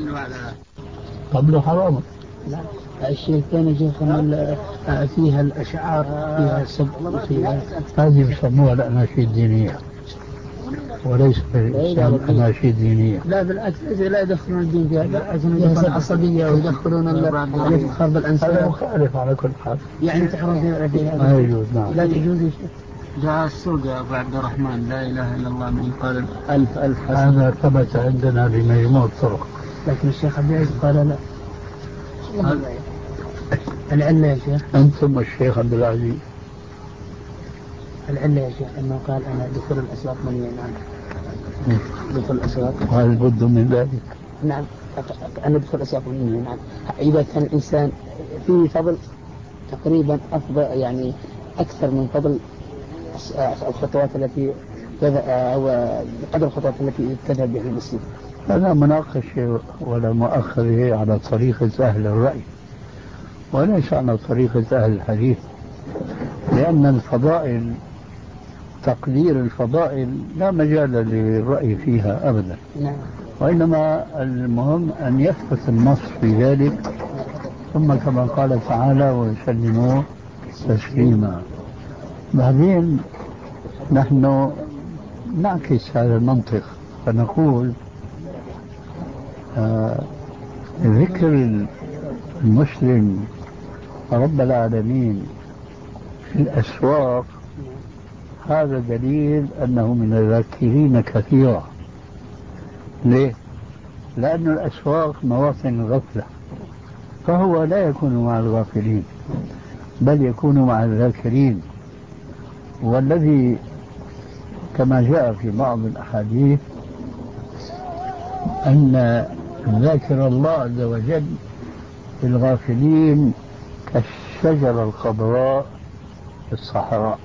قبله حرام. لا الشيء الثاني شيخنا فيها الأشعار فيها سب فيها هذه يسموها الأناشيد الدينية وليس بالإسلام أناشيد دينية. لا بالعكس لا يدخلون الدين فيها، بالعكس يدخلون عصبية ويدخلون الحرب الأنساب. هذا مخالف على كل حال. يعني تحرم فيها ما يجوز. نعم. لا تجوز. جاء السوق يا أبو عبد الرحمن لا إله إلا الله من قال ألف ألف حسن. هذا ثبت عندنا بمجموع طرق. لكن الشيخ عبد العزيز قال لا. العلة يا شيخ. أنتم الشيخ عبد العزيز. العلة يا شيخ أنه قال أنا دخول الأسواق مني. نعم. دخول الأسواق. وهل بد من ذلك؟ نعم. أنا دخول الأسواق مني. نعم. إذا كان الإنسان فيه فضل تقريبا أفضل يعني أكثر من فضل الخطوات التي أو قدر الخطوات التي تذهب بها المسلم. هذا مناقشة ولا مؤخذة على طريقة أهل الرأي وليس على طريقة أهل الحديث، لأن الفضائل تقدير الفضائل لا مجال للرأي فيها أبدا. نعم. وإنما المهم أن يثبت النص في ذلك، ثم كما قال تعالى ويسلموا تسليما. بعدين نحن نعكس هذا المنطق فنقول آه ذكر المسلم رب العالمين في الأسواق هذا دليل أنه من الذاكرين كثيرا. ليه؟ لأن الأسواق مواطن الغفلة، فهو لا يكون مع الغافلين بل يكون مع الذاكرين. والذي كما جاء في بعض الأحاديث أن ذاكر الله عز وجل في الغافلين كالشجرة الخضراء في الصحراء.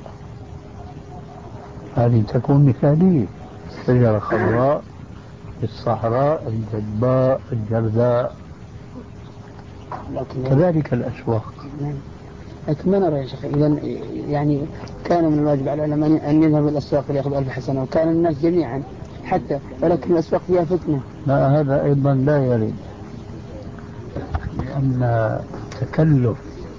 هذه تكون مثالية، شجرة خضراء في الصحراء الجدباء الجرداء. كذلك الأسواق. لكن ما نرى يا شيخ إذا يعني كان من الواجب على العلماء أن يذهبوا الأسواق ليأخذوا ألف حسنة، وكان الناس جميعا حتى ولكن الأسواق فيها فتنة. لا هذا أيضا لا يرد، لأن تكلف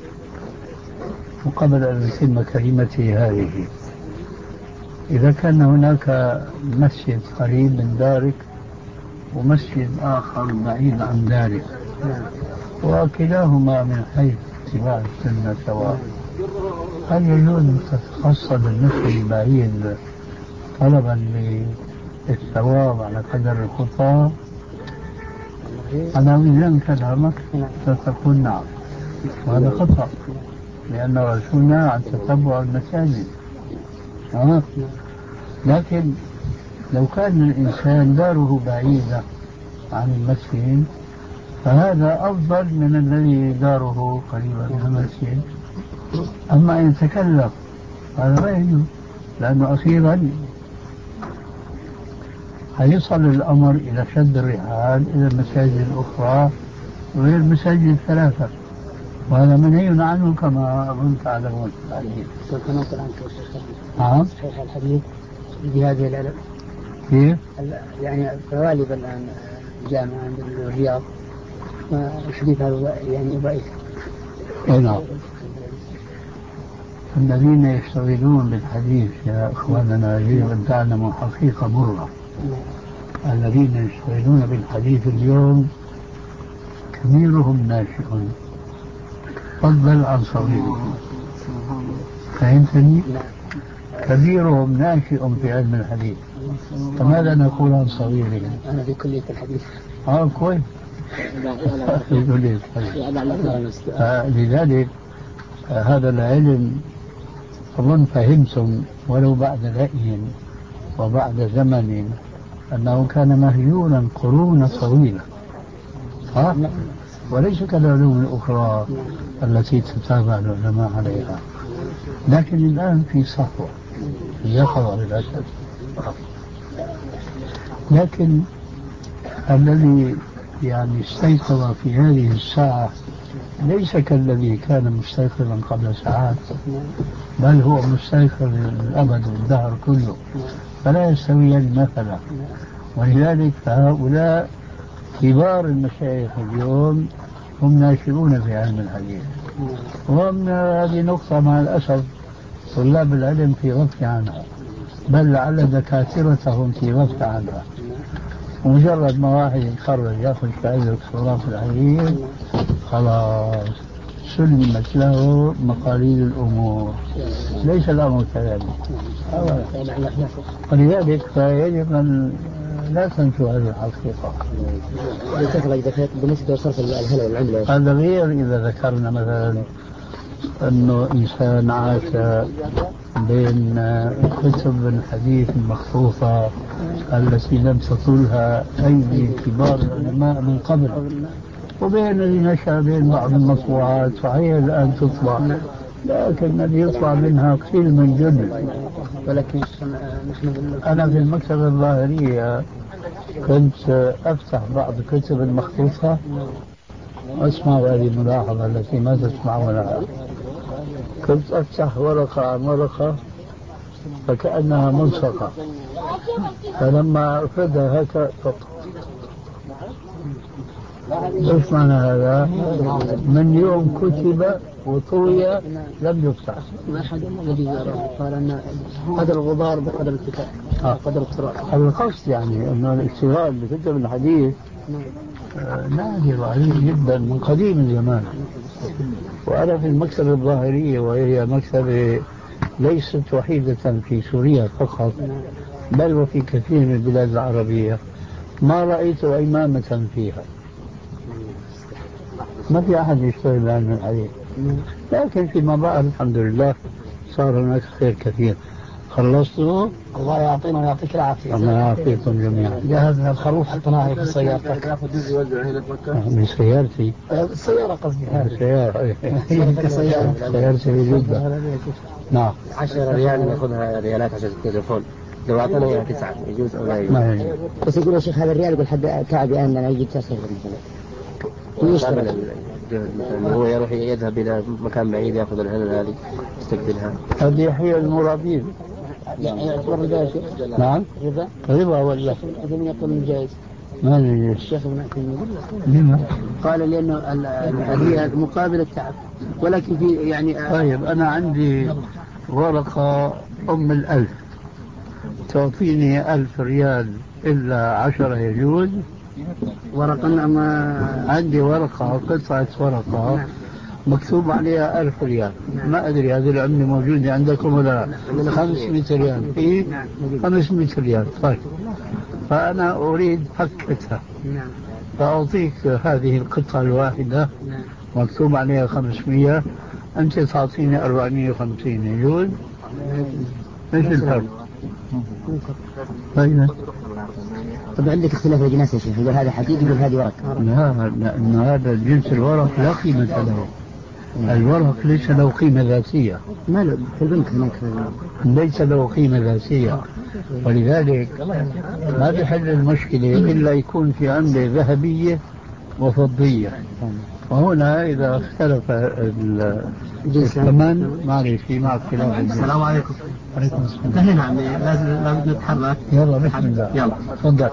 وقبل أن يتم كلمتي هذه إذا كان هناك مسجد قريب من دارك ومسجد آخر بعيد عن دارك وكلاهما من حيث اتباع السنة سواء، هل يجوز أن تتخصص المسجد البعيد طلبا للثواب على قدر الخطى؟ على وزن كلامك ستقول نعم، وهذا خطأ، لأن رسولنا عن تتبع المساجد. أه؟ لكن لو كان الإنسان داره بعيدة عن المسجد فهذا أفضل من الذي داره قريبا من المسجد. أما أن يتكلف هذا لا يجوز، لأنه أخيرا هيصل الأمر إلى شد الرحال إلى المساجد الأخرى وغير المساجد الثلاثة، وهذا منهي عنه كما أظن تعلمون. نعم. صحيح الحديث بهذه العلم. كيف؟ يعني غالبا الآن جامعة عند الرياض والحديث هذا يعني ضعيف. نعم. الذين يشتغلون بالحديث يا إخواننا يجب أن تعلموا حقيقة مرة. الذين يشتغلون بالحديث اليوم كبيرهم ناشئ فضل عن صغيرهم. فهمتني؟ كبيرهم ناشئ في علم الحديث، فماذا نقول عن صغيرهم؟ أنا في كلية الحديث. آه كويس. في كلية الحديث. لذلك هذا العلم أظن فهمتم ولو بعد رأي وبعد زمن أنه كان مهجورا قرون طويلة، ها؟ وليس كالعلوم الأخرى التي تتابع العلماء عليها، لكن الآن في صحوة يقظة بلا شك. لكن الذي يعني استيقظ في هذه الساعة ليس كالذي كان مستيقظا قبل ساعات، بل هو مستيقظ الأبد والدهر كله، فلا يستويان مثلا. ولذلك فهؤلاء كبار المشايخ اليوم هم ناشئون في علم الحديث، وهم هذه نقطة مع الأسف طلاب العلم في غفلة عنها، بل لعل دكاترتهم في غفلة عنها. مجرد ما واحد يتخرج ياخذ شهادة دكتوراه في الحديث خلاص سلمت له مقاليد الأمور. ليس الأمر كذلك. ولذلك فيجب أن لا تنسوا هذه الحقيقة. بالنسبة لصرف الهلا والعملة هذا غير إذا ذكرنا مثلا أنه إنسان عاش بين كتب الحديث المخطوطة التي لم تصلها أيدي كبار العلماء من قبل، وبين اللي نشأ بين بعض المطبوعات وهي الآن تطبع، لكن الذي يطلع منها قليل من جد. ولكن أنا في المكتبة الظاهرية كنت أفتح بعض الكتب المخطوطة، أسمع هذه الملاحظة التي ما تسمعونها، كنت أفتح ورقة عن ورقة فكأنها ملصقة، فلما أفردها هكذا ايش معنى هذا؟ من يوم كتب وطوي لم يفتح. أحد الذي قال أن قدر الغبار بقدر الكتاب قدر القراءة. هذا القصد يعني أنه الاشتغال بكتب الحديث نادر وعليه جدا من قديم الزمان. وأنا في المكتبة الظاهرية، وهي مكتبة ليست وحيدة في سوريا فقط بل وفي كثير من البلاد العربية، ما رأيت إمامة فيها، ما في أحد يشتغل بعلم الحديث. لكن فيما بعد الحمد لله صار هناك خير كثير. خلصتوا؟ الله يعطينا ويعطيك العافية. الله يعافيكم جميعا. جهزنا الخروف الطناعي في سيارتك. من سيارتي؟ السيارة قصدي هذه. السيارة سيارة سيارتي في جدة. نعم. عشرة ريال ناخذها ريالات عشان التليفون، لو أعطينا إياها تسعة يجوز أو لا يجوز؟ ما يجوز. بس يقول يا شيخ هذا الريال يقول حد تعب الآن أنا يجي تسعة مثلا مثلا هو يروح يذهب إلى مكان بعيد يأخذ الهلل هذه يستقبلها. هذه هي المرابين. يعتبر ربا. نعم. ربا. ربا ولا؟ من يقول جائز. ما ندري. الشيخ ابن عثيمين لما؟ قال لأنه هي مقابل التعب، ولكن في يعني. طيب أنا عندي ورقة أم الألف تعطيني ألف ريال إلا عشرة يجوز؟ ورقة ما عندي ورقة قطعة ورقة مكتوب عليها ألف ريال، ما أدري هذه العملة موجودة عندكم ولا لا؟ خمسمائة ريال. إيه خمسمائة ريال. طيب فأنا أريد فكتها، فأعطيك هذه القطعة الواحدة مكتوب عليها خمسمائة، أنت تعطيني أربعمائة وخمسين يجوز؟ إيش الفرق؟ طيب طب عندك اختلاف الجناس يا شيخ، يقول هذا حديد يقول هذه ورق. لا لأن هذا جنس الورق لا قيمة له، الورق ليس له قيمة ذاتية. ما له في البنك هناك ليس له قيمة ذاتية، ولذلك ما بيحل المشكلة إلا يكون في عملة ذهبية وفضية. وهنا إذا اختلف الثمن معلش مع اختلاف الجنس. السلام عليكم. عليكم السلام. انتهينا عمي، لازم لازم نتحرك. يلا بسم الله. يلا تفضل.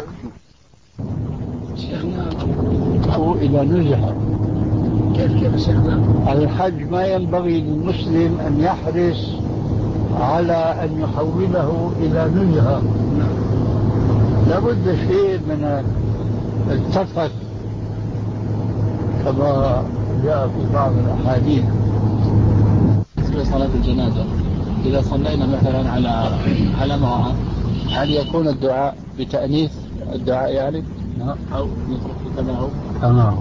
هو إلى نزهة. كيف كيف شيخنا؟ الحج ما ينبغي للمسلم أن يحرص على أن يحوله إلى نزهة، لابد شيء من السفر كما جاء في بعض الأحاديث. بالنسبة لصلاة الجنازة، إذا صلينا مثلا على على امرأة، هل يكون الدعاء بتأنيث الدعاء يعني؟ أو يترك كما هو؟ تمام.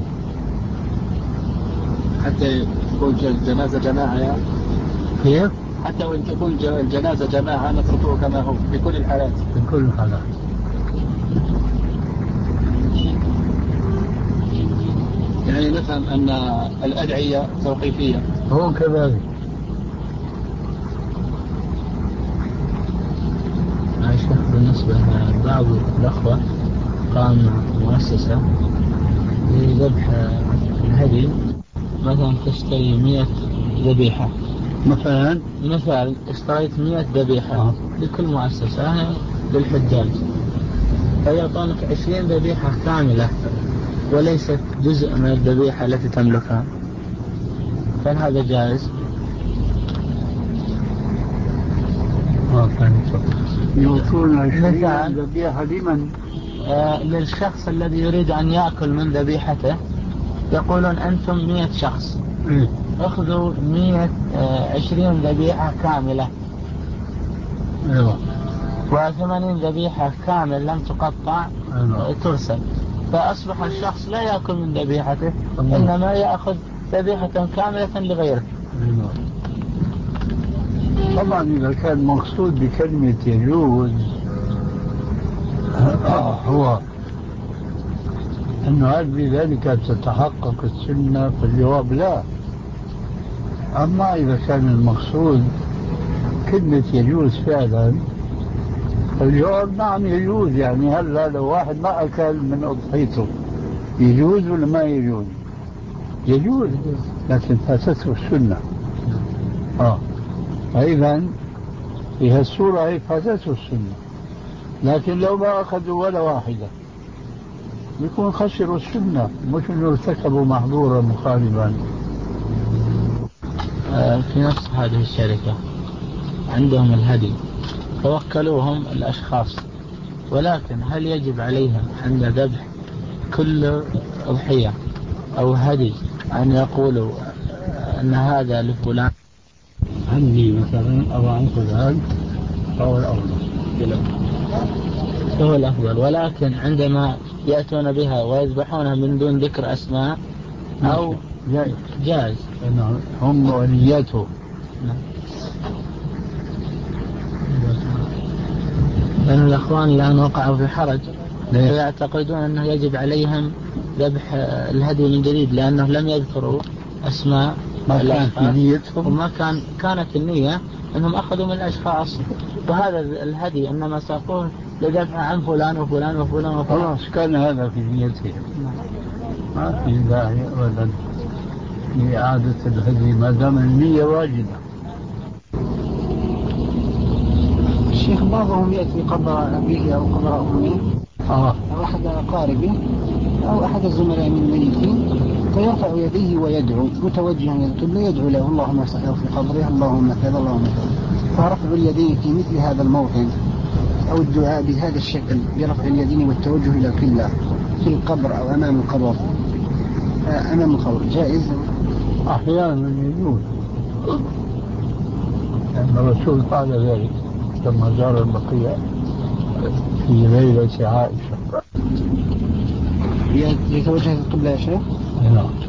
حتى تكون الجنازة جماعة يعني؟ كيف؟ حتى وإن تكون الجنازة جماعة نتركه كما هو في كل الحالات؟ في كل الحالات. يعني نفهم أن الأدعية توقيفية. هو كذلك. بالنسبة لبعض الأخوة قام مؤسسة لذبح الهدي، مثلا تشتري مئة ذبيحة مثلا مثال اشتريت مئة ذبيحة آه. لكل مؤسسة للحجاج، فيعطونك عشرين ذبيحة كاملة وليست جزء من الذبيحة التي تملكها، فهل هذا جائز؟ يوصون عشرين ذبيحة لمن؟ آه للشخص الذي يريد أن يأكل من ذبيحته، يقولون أنتم مئة شخص إيه؟ أخذوا مئة آه عشرين ذبيحة كاملة، أيوة. وثمانين ذبيحة كامل لم تقطع أيوة. ترسل، فأصبح الشخص لا يأكل من ذبيحته أيوة. إنما يأخذ ذبيحة كاملة لغيره. أيوة. طبعا إذا كان مقصود بكلمة يجوز هو أنه هل بذلك تتحقق السنة، فالجواب لا. أما إذا كان المقصود كلمة يجوز فعلا، فالجواب نعم يجوز. يعني هلا لو واحد ما أكل من أضحيته يجوز ولا ما يجوز؟ يجوز، لكن فاتته السنة. آه فإذا في هالصورة هي فاتته السنة، لكن لو ما أخذوا ولا واحدة يكون خسروا السنة، مش إنه ارتكبوا محظورا مخالفا. في نفس هذه الشركة عندهم الهدي، توكلوهم الأشخاص، ولكن هل يجب عليهم عند ذبح كل أضحية أو هدي أن يقولوا أن هذا لفلان؟ عندي مثلا أو عن فلان فهو الأفضل فهو الأفضل، ولكن عندما يأتون بها ويذبحونها من دون ذكر أسماء أو جائز جائز هم وليته. لأن الأخوان الآن وقعوا في حرج، فيعتقدون أنه يجب عليهم ذبح الهدي من جديد، لأنه لم يذكروا أسماء ما كان في نيتهم، وما كان كانت النية أنهم أخذوا من الأشخاص، وهذا الهدي إنما ساقوه لدفع عن فلان وفلان وفلان وفلان. خلاص كان هذا في نيتهم، ما في داعي أبدا لإعادة الهدي ما دام النية واجبة. الشيخ بعضهم يأتي قبر أبيه أو قبر أمه آه. أو أحد أقاربه أو أحد الزملاء من الميتين، فيرفع يديه ويدعو متوجها إلى القبلة، يدعو له اللهم اصلح له في قبره، اللهم كذا اللهم كذا. فرفع اليدين في مثل هذا الموطن أو الدعاء بهذا الشكل برفع اليدين والتوجه إلى القبلة في القبر أو أمام القبر أمام القبر جائز؟ أحيانا يجوز، لأن الرسول فعل ذلك لما زار البقيع في ليلة عائشة. يتوجه القبلة يا شيخ؟ نعم.